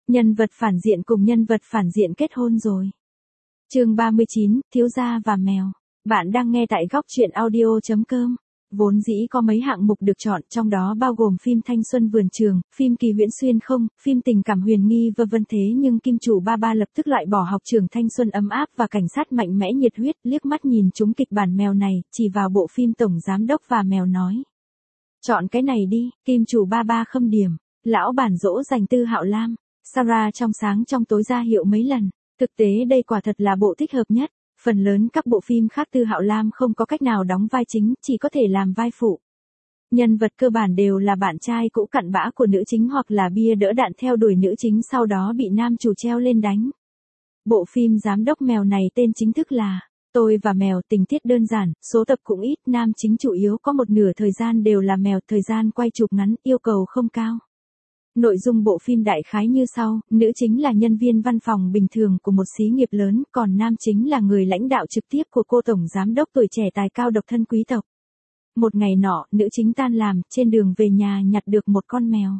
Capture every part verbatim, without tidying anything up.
Nhân vật phản diện cùng nhân vật phản diện kết hôn rồi. Chương ba mươi chín, thiếu gia và mèo. Bạn đang nghe tại góc truyện audio chấm com. Vốn dĩ có mấy hạng mục được chọn, trong đó bao gồm phim Thanh xuân vườn trường, phim Kỳ huyễn xuyên không, phim tình cảm huyền nghi vân vân, thế nhưng kim chủ ba ba lập tức loại bỏ học trường thanh xuân ấm áp và cảnh sát mạnh mẽ nhiệt huyết, liếc mắt nhìn trúng kịch bản mèo này, chỉ vào bộ phim Tổng giám đốc và mèo nói: "Chọn cái này đi." Kim chủ ba ba khâm điểm, lão bản dỗ dành Tư Hạo Lam, Sarah trong sáng trong tối ra hiệu mấy lần. Thực tế đây quả thật là bộ thích hợp nhất. Phần lớn các bộ phim khác Tư Hạo Lam không có cách nào đóng vai chính, chỉ có thể làm vai phụ. Nhân vật cơ bản đều là bạn trai cũ cặn bã của nữ chính hoặc là bia đỡ đạn theo đuổi nữ chính sau đó bị nam chủ treo lên đánh. Bộ phim Giám đốc mèo này tên chính thức là Tôi và mèo, tình tiết đơn giản, số tập cũng ít, nam chính chủ yếu có một nửa thời gian đều là mèo, thời gian quay chụp ngắn, yêu cầu không cao. Nội dung bộ phim đại khái như sau, nữ chính là nhân viên văn phòng bình thường của một xí nghiệp lớn, còn nam chính là người lãnh đạo trực tiếp của cô tổng giám đốc tuổi trẻ tài cao độc thân quý tộc. Một ngày nọ, nữ chính tan làm, trên đường về nhà nhặt được một con mèo.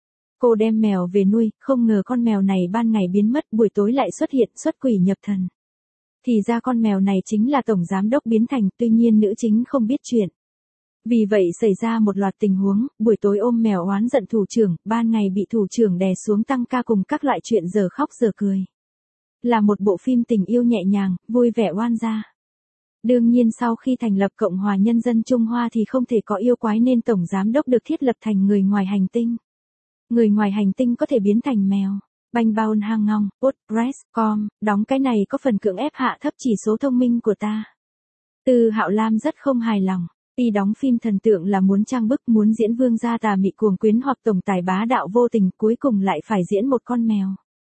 Cô đem mèo về nuôi, không ngờ con mèo này ban ngày biến mất, buổi tối lại xuất hiện, xuất quỷ nhập thần. Thì ra con mèo này chính là tổng giám đốc biến thành, tuy nhiên nữ chính không biết chuyện. Vì vậy xảy ra một loạt tình huống, buổi tối ôm mèo oán giận thủ trưởng, ban ngày bị thủ trưởng đè xuống tăng ca cùng các loại chuyện giờ khóc giờ cười. Là một bộ phim tình yêu nhẹ nhàng, vui vẻ oan gia. Đương nhiên sau khi thành lập Cộng hòa Nhân dân Trung Hoa thì không thể có yêu quái nên tổng giám đốc được thiết lập thành người ngoài hành tinh. Người ngoài hành tinh có thể biến thành mèo. Banh bao hang ngong, Postgres, com, đóng cái này có phần cưỡng ép hạ thấp chỉ số thông minh của ta. Tư Hạo Lam rất không hài lòng. Y đóng phim thần tượng là muốn trang bức, muốn diễn vương gia tà mị cuồng quyến hoặc tổng tài bá đạo vô tình, cuối cùng lại phải diễn một con mèo.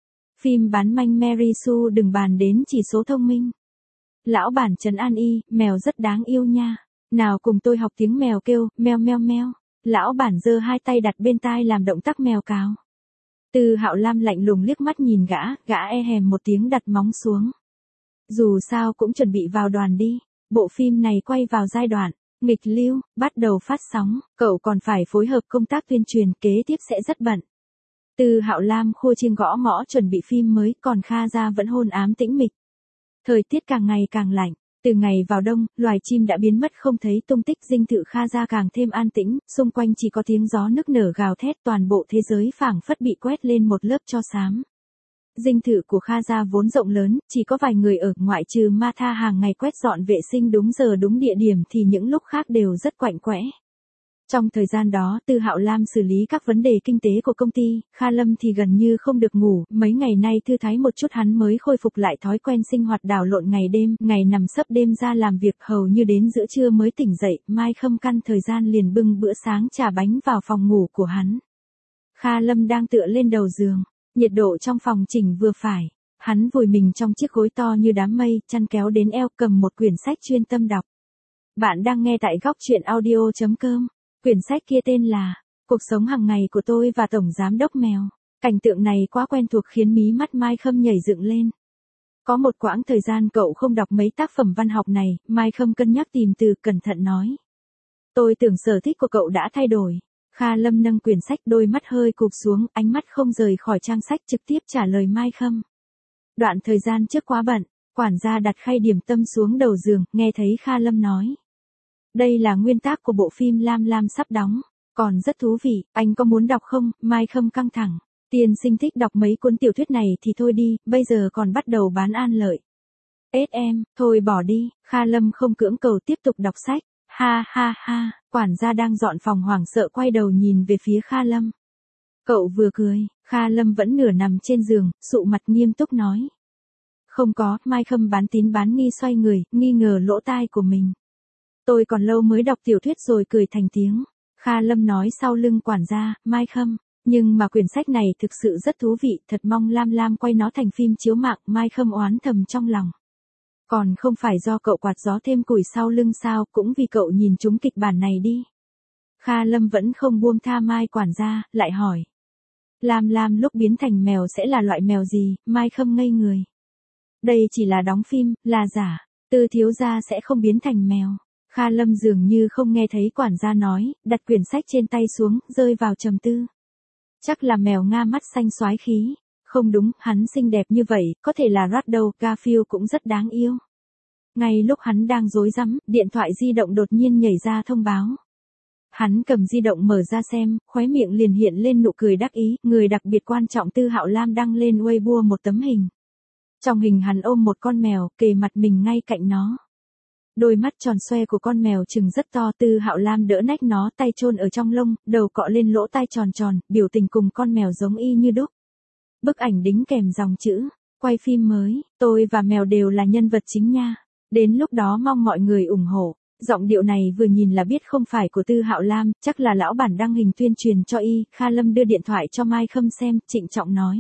Phim bán manh Mary Sue đừng bàn đến chỉ số thông minh. Lão bản trấn an y, mèo rất đáng yêu nha. Nào cùng tôi học tiếng mèo kêu, meo meo meo. Lão bản giơ hai tay đặt bên tai làm động tác mèo cào. Tư Hạo Lam lạnh lùng liếc mắt nhìn gã, gã e hèm một tiếng đặt móng xuống. Dù sao cũng chuẩn bị vào đoàn đi. Bộ phim này quay vào giai đoạn nghịch lưu, bắt đầu phát sóng, cậu còn phải phối hợp công tác tuyên truyền, kế tiếp sẽ rất bận. Tư Hạo Lam khua chiêng gõ mõ chuẩn bị phim mới, còn Kha Gia vẫn hôn ám tĩnh mịch. Thời tiết càng ngày càng lạnh, từ ngày vào đông, loài chim đã biến mất không thấy tung tích, dinh thự Kha Gia càng thêm an tĩnh, xung quanh chỉ có tiếng gió nức nở gào thét, toàn bộ thế giới phảng phất bị quét lên một lớp tro xám. Dinh thự của Kha Gia vốn rộng lớn, chỉ có vài người ở, ngoại trừ Ma Tha hàng ngày quét dọn vệ sinh đúng giờ đúng địa điểm thì những lúc khác đều rất quạnh quẽ. Trong thời gian đó, Tư Hạo Lam xử lý các vấn đề kinh tế của công ty, Kha Lâm thì gần như không được ngủ, mấy ngày nay thư thái một chút hắn mới khôi phục lại thói quen sinh hoạt đảo lộn ngày đêm, ngày nằm sấp đêm ra làm việc, hầu như đến giữa trưa mới tỉnh dậy, Mai Khâm căn thời gian liền bưng bữa sáng trà bánh vào phòng ngủ của hắn. Kha Lâm đang tựa lên đầu giường. Nhiệt độ trong phòng chỉnh vừa phải, hắn vùi mình trong chiếc gối to như đám mây, chăn kéo đến eo, cầm một quyển sách chuyên tâm đọc. Bạn đang nghe tại góc truyện audio chấm com. Quyển sách kia tên là Cuộc sống hàng ngày của tôi và Tổng giám đốc mèo. Cảnh tượng này quá quen thuộc khiến mí mắt Mai Khâm nhảy dựng lên. Có một quãng thời gian cậu không đọc mấy tác phẩm văn học này, Mai Khâm cân nhắc tìm từ, cẩn thận nói. Tôi tưởng sở thích của cậu đã thay đổi. Kha Lâm nâng quyển sách, đôi mắt hơi cụp xuống, ánh mắt không rời khỏi trang sách, trực tiếp trả lời Mai Khâm. Đoạn thời gian trước quá bận, quản gia đặt khay điểm tâm xuống đầu giường, nghe thấy Kha Lâm nói. Đây là nguyên tác của bộ phim Lam Lam sắp đóng, còn rất thú vị, anh có muốn đọc không? Mai Khâm căng thẳng. Tiên sinh thích đọc mấy cuốn tiểu thuyết này thì thôi đi, bây giờ còn bắt đầu bán an lợi. Ết em, thôi bỏ đi, Kha Lâm không cưỡng cầu tiếp tục đọc sách. Ha ha ha, quản gia đang dọn phòng hoảng sợ quay đầu nhìn về phía Kha Lâm. Cậu vừa cười, Kha Lâm vẫn nửa nằm trên giường, sụ mặt nghiêm túc nói. Không có, Mai Khâm bán tín bán nghi xoay người, nghi ngờ lỗ tai của mình. Tôi còn lâu mới đọc tiểu thuyết rồi cười thành tiếng. Kha Lâm nói sau lưng quản gia, Mai Khâm. Nhưng mà quyển sách này thực sự rất thú vị, thật mong Lam Lam quay nó thành phim chiếu mạng, Mai Khâm oán thầm trong lòng. Còn không phải do cậu quạt gió thêm củi sau lưng sao, cũng vì cậu nhìn trúng kịch bản này đi. Kha Lâm vẫn không buông tha Mai quản gia, lại hỏi. Lam Lam lúc biến thành mèo sẽ là loại mèo gì? Mai Khâm ngây người. Đây chỉ là đóng phim, là giả. Tư thiếu gia sẽ không biến thành mèo. Kha Lâm dường như không nghe thấy quản gia nói, đặt quyển sách trên tay xuống, rơi vào trầm tư. Chắc là mèo Nga mắt xanh xoái khí. Không đúng, hắn xinh đẹp như vậy, có thể là Rat đâu, Garfield cũng rất đáng yêu. Ngay lúc hắn đang rối rắm, điện thoại di động đột nhiên nhảy ra thông báo. Hắn cầm di động mở ra xem, khóe miệng liền hiện lên nụ cười đắc ý, người đặc biệt quan trọng Tư Hạo Lam đăng lên Weibo một tấm hình. Trong hình hắn ôm một con mèo, kề mặt mình ngay cạnh nó. Đôi mắt tròn xoe của con mèo trừng rất to, Tư Hạo Lam đỡ nách nó, tay chôn ở trong lông, đầu cọ lên lỗ tai tròn tròn, biểu tình cùng con mèo giống y như đúc. Bức ảnh đính kèm dòng chữ, quay phim mới, tôi và mèo đều là nhân vật chính nha. Đến lúc đó mong mọi người ủng hộ. Giọng điệu này vừa nhìn là biết không phải của Tư Hạo Lam, chắc là lão bản đăng hình tuyên truyền cho y. Kha Lâm đưa điện thoại cho Mai Khâm xem, trịnh trọng nói.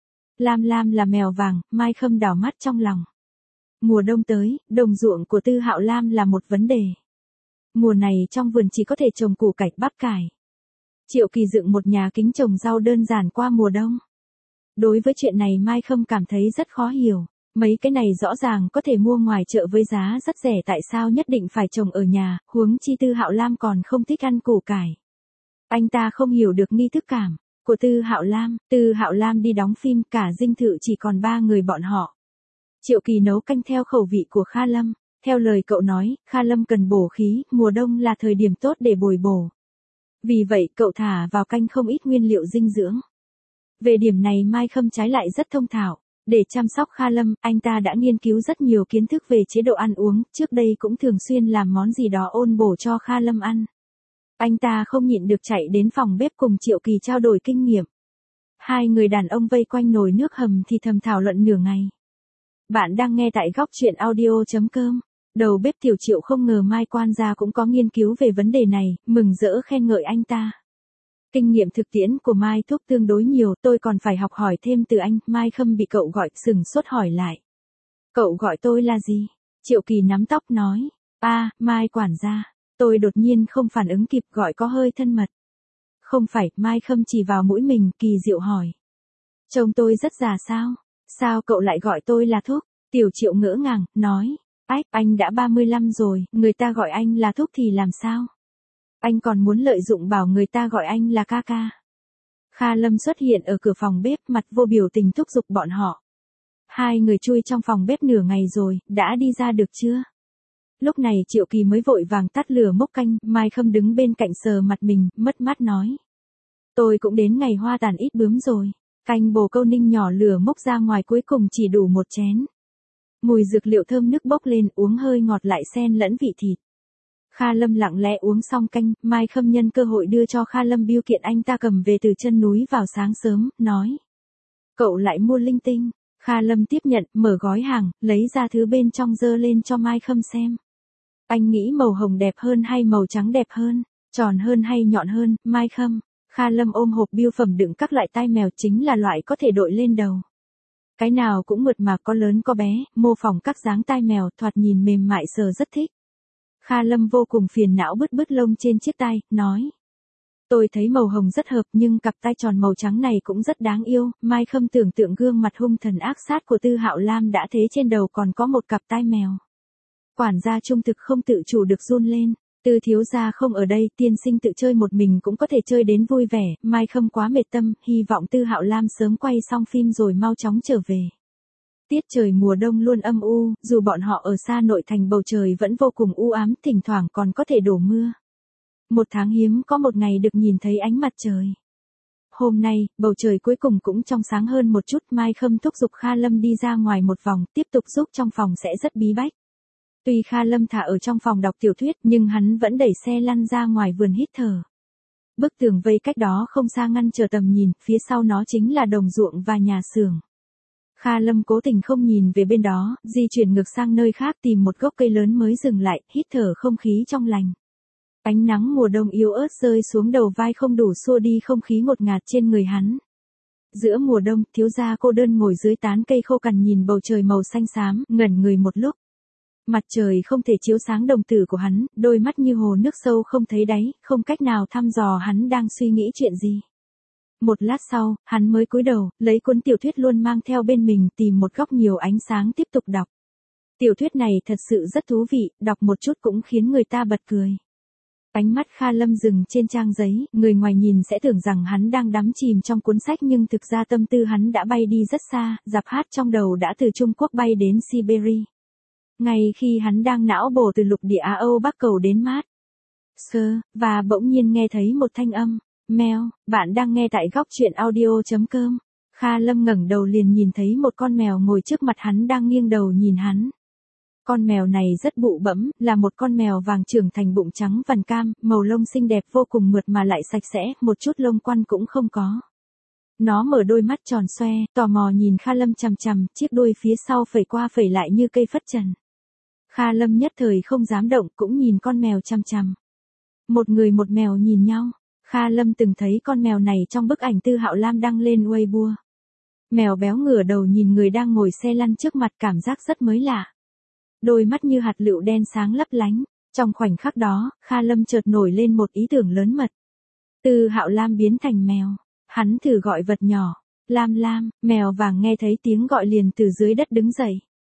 Lam Lam là mèo vàng, Mai Khâm đảo mắt trong lòng. Mùa đông tới, đồng ruộng của Tư Hạo Lam là một vấn đề. Mùa này trong vườn chỉ có thể trồng củ cải, bắp cải. Triệu Kỳ dựng một nhà kính trồng rau đơn giản qua mùa đông. Đối với chuyện này Mai Khâm cảm thấy rất khó hiểu. Mấy cái này rõ ràng có thể mua ngoài chợ với giá rất rẻ, tại sao nhất định phải trồng ở nhà, huống chi Tư Hạo Lam còn không thích ăn củ cải. Anh ta không hiểu được nghi thức cảm của Tư Hạo Lam. Tư Hạo Lam đi đóng phim, cả dinh thự chỉ còn ba người bọn họ. Triệu Kỳ nấu canh theo khẩu vị của Kha Lâm. Theo lời cậu nói, Kha Lâm cần bổ khí, mùa đông là thời điểm tốt để bồi bổ. Vì vậy cậu thả vào canh không ít nguyên liệu dinh dưỡng. Về điểm này Mai Khâm trái lại rất thông thạo. Để chăm sóc Kha Lâm, anh ta đã nghiên cứu rất nhiều kiến thức về chế độ ăn uống, trước đây cũng thường xuyên làm món gì đó ôn bổ cho Kha Lâm ăn. Anh ta không nhịn được chạy đến phòng bếp cùng Triệu Kỳ trao đổi kinh nghiệm. Hai người đàn ông vây quanh nồi nước hầm thì thầm thảo luận nửa ngày. Bạn đang nghe tại góc truyện audio chấm com. Đầu bếp Tiểu Triệu không ngờ Mai quan gia cũng có nghiên cứu về vấn đề này, mừng rỡ khen ngợi anh ta. Kinh nghiệm thực tiễn của Mai Thúc tương đối nhiều, tôi còn phải học hỏi thêm từ anh. Mai Khâm bị cậu gọi, sừng sốt hỏi lại. Cậu gọi tôi là gì? Triệu Kỳ nắm tóc nói. A, à, Mai quản gia. Tôi đột nhiên không phản ứng kịp, gọi có hơi thân mật. Không phải, Mai Khâm chỉ vào mũi mình, kỳ diệu hỏi. Trông tôi rất già sao? Sao cậu lại gọi tôi là Thúc? Tiểu Triệu ngỡ ngàng, nói. Ách, anh đã ba mươi lăm rồi, người ta gọi anh là Thúc thì làm sao? Anh còn muốn lợi dụng bảo người ta gọi anh là ca ca. Kha Lâm xuất hiện ở cửa phòng bếp, mặt vô biểu tình thúc giục bọn họ. Hai người chui trong phòng bếp nửa ngày rồi, đã đi ra được chưa? Lúc này Triệu Kỳ mới vội vàng tắt lửa múc canh, Mai Khâm đứng bên cạnh sờ mặt mình, mất mát nói. Tôi cũng đến ngày hoa tàn ít bướm rồi. Canh bồ câu ninh nhỏ lửa múc ra ngoài cuối cùng chỉ đủ một chén. Mùi dược liệu thơm nước bốc lên, uống hơi ngọt lại xen lẫn vị thịt. Kha Lâm lặng lẽ uống xong canh, Mai Khâm nhân cơ hội đưa cho Kha Lâm bưu kiện anh ta cầm về từ chân núi vào sáng sớm, nói. Cậu lại mua linh tinh. Kha Lâm tiếp nhận, mở gói hàng, lấy ra thứ bên trong dơ lên cho Mai Khâm xem. Anh nghĩ màu hồng đẹp hơn hay màu trắng đẹp hơn, tròn hơn hay nhọn hơn, Mai Khâm. Kha Lâm ôm hộp bưu phẩm đựng các loại tai mèo, chính là loại có thể đội lên đầu. Cái nào cũng mượt mà, có lớn có bé, mô phỏng các dáng tai mèo, thoạt nhìn mềm mại sờ rất thích. Kha Lâm vô cùng phiền não bứt bứt lông trên chiếc tai, nói. Tôi thấy màu hồng rất hợp nhưng cặp tai tròn màu trắng này cũng rất đáng yêu. Mai Khâm tưởng tượng gương mặt hung thần ác sát của Tư Hạo Lam đã thế trên đầu còn có một cặp tai mèo. Quản gia trung thực không tự chủ được run lên. Tư thiếu gia không ở đây, tiên sinh tự chơi một mình cũng có thể chơi đến vui vẻ. Mai Khâm quá mệt tâm, hy vọng Tư Hạo Lam sớm quay xong phim rồi mau chóng trở về. Tiết trời mùa đông luôn âm u, dù bọn họ ở xa nội thành bầu trời vẫn vô cùng u ám, thỉnh thoảng còn có thể đổ mưa. Một tháng hiếm có một ngày được nhìn thấy ánh mặt trời. Hôm nay, bầu trời cuối cùng cũng trong sáng hơn một chút, Mai Khâm thúc giục Kha Lâm đi ra ngoài một vòng, tiếp tục giúp trong phòng sẽ rất bí bách. Tuy Kha Lâm thả ở trong phòng đọc tiểu thuyết, nhưng hắn vẫn đẩy xe lăn ra ngoài vườn hít thở. Bức tường vây cách đó không xa ngăn trở tầm nhìn, phía sau nó chính là đồng ruộng và nhà xưởng. Kha Lâm cố tình không nhìn về bên đó, di chuyển ngược sang nơi khác tìm một gốc cây lớn mới dừng lại, hít thở không khí trong lành. Ánh nắng mùa đông yếu ớt rơi xuống đầu vai không đủ xua đi không khí ngột ngạt trên người hắn. Giữa mùa đông, thiếu gia cô đơn ngồi dưới tán cây khô cằn nhìn bầu trời màu xanh xám, ngẩn người một lúc. Mặt trời không thể chiếu sáng đồng tử của hắn, đôi mắt như hồ nước sâu không thấy đáy, không cách nào thăm dò hắn đang suy nghĩ chuyện gì. Một lát sau, hắn mới cúi đầu, lấy cuốn tiểu thuyết luôn mang theo bên mình, tìm một góc nhiều ánh sáng tiếp tục đọc. Tiểu thuyết này thật sự rất thú vị, đọc một chút cũng khiến người ta bật cười. Ánh mắt Kha Lâm dừng trên trang giấy, người ngoài nhìn sẽ tưởng rằng hắn đang đắm chìm trong cuốn sách nhưng thực ra tâm tư hắn đã bay đi rất xa, giạp hát trong đầu đã từ Trung Quốc bay đến Siberia. Ngay khi hắn đang não bổ từ lục địa Á Âu Bắc Cầu đến Mát Sơ, và bỗng nhiên nghe thấy một thanh âm, mèo, bạn đang nghe tại góc truyện audio.com. Kha Lâm ngẩng đầu liền nhìn thấy một con mèo ngồi trước mặt hắn đang nghiêng đầu nhìn hắn. Con mèo này rất bụ bẫm, là một con mèo vàng trưởng thành bụng trắng vằn cam, màu lông xinh đẹp vô cùng mượt mà lại sạch sẽ, một chút lông quăn cũng không có. Nó mở đôi mắt tròn xoe, tò mò nhìn Kha Lâm chằm chằm, chiếc đuôi phía sau phẩy qua phẩy lại như cây phất trần. Kha Lâm nhất thời không dám động, cũng nhìn con mèo chằm chằm. Một người một mèo nhìn nhau. Kha Lâm từng thấy con mèo này trong bức ảnh Tư Hạo Lam đăng lên Weibo. Mèo béo ngửa đầu nhìn người đang ngồi xe lăn trước mặt, cảm giác rất mới lạ. Đôi mắt như hạt lựu đen sáng lấp lánh. Trong khoảnh khắc đó, Kha Lâm chợt nổi lên một ý tưởng lớn mật. Tư Hạo Lam biến thành mèo. Hắn thử gọi vật nhỏ. Lam Lam, mèo vàng nghe thấy tiếng gọi liền từ dưới đất đứng dậy.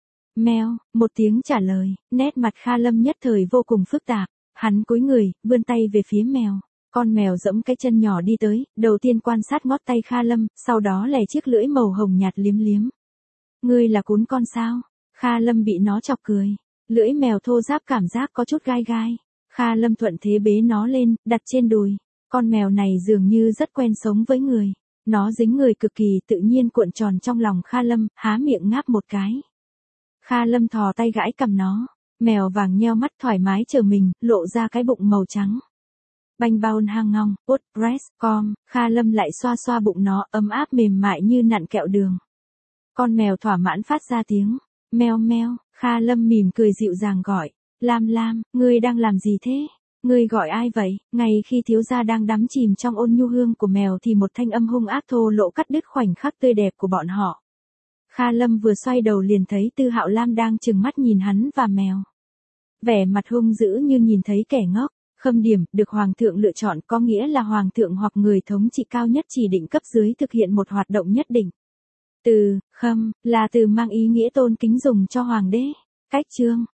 Mèo, một tiếng trả lời, nét mặt Kha Lâm nhất thời vô cùng phức tạp. Hắn cúi người, vươn tay về phía mèo. Con mèo giẫm cái chân nhỏ đi tới, đầu tiên quan sát ngót tay Kha Lâm, sau đó lè chiếc lưỡi màu hồng nhạt liếm liếm. Ngươi là cún con sao? Kha Lâm bị nó chọc cười. Lưỡi mèo thô ráp cảm giác có chút gai gai. Kha Lâm thuận thế bế nó lên, đặt trên đùi. Con mèo này dường như rất quen sống với người. Nó dính người cực kỳ tự nhiên cuộn tròn trong lòng Kha Lâm, há miệng ngáp một cái. Kha Lâm thò tay gãi cằm nó. Mèo vàng nheo mắt thoải mái chờ mình, lộ ra cái bụng màu trắng. Banh bao hang ngong, put, breast, com, Kha Lâm lại xoa xoa bụng nó, ấm áp mềm mại như nặn kẹo đường. Con mèo thỏa mãn phát ra tiếng, meo meo, Kha Lâm mỉm cười dịu dàng gọi, Lam Lam, ngươi đang làm gì thế? Ngươi gọi ai vậy? Ngay khi thiếu gia đang đắm chìm trong ôn nhu hương của mèo thì một thanh âm hung ác thô lỗ cắt đứt khoảnh khắc tươi đẹp của bọn họ. Kha Lâm vừa xoay đầu liền thấy Tư Hạo Lam đang trừng mắt nhìn hắn và mèo. Vẻ mặt hung dữ như nhìn thấy kẻ ngốc. Khâm điểm, được Hoàng thượng lựa chọn có nghĩa là Hoàng thượng hoặc người thống trị cao nhất chỉ định cấp dưới thực hiện một hoạt động nhất định. Từ, khâm, là từ mang ý nghĩa tôn kính dùng cho Hoàng đế. Cách chương.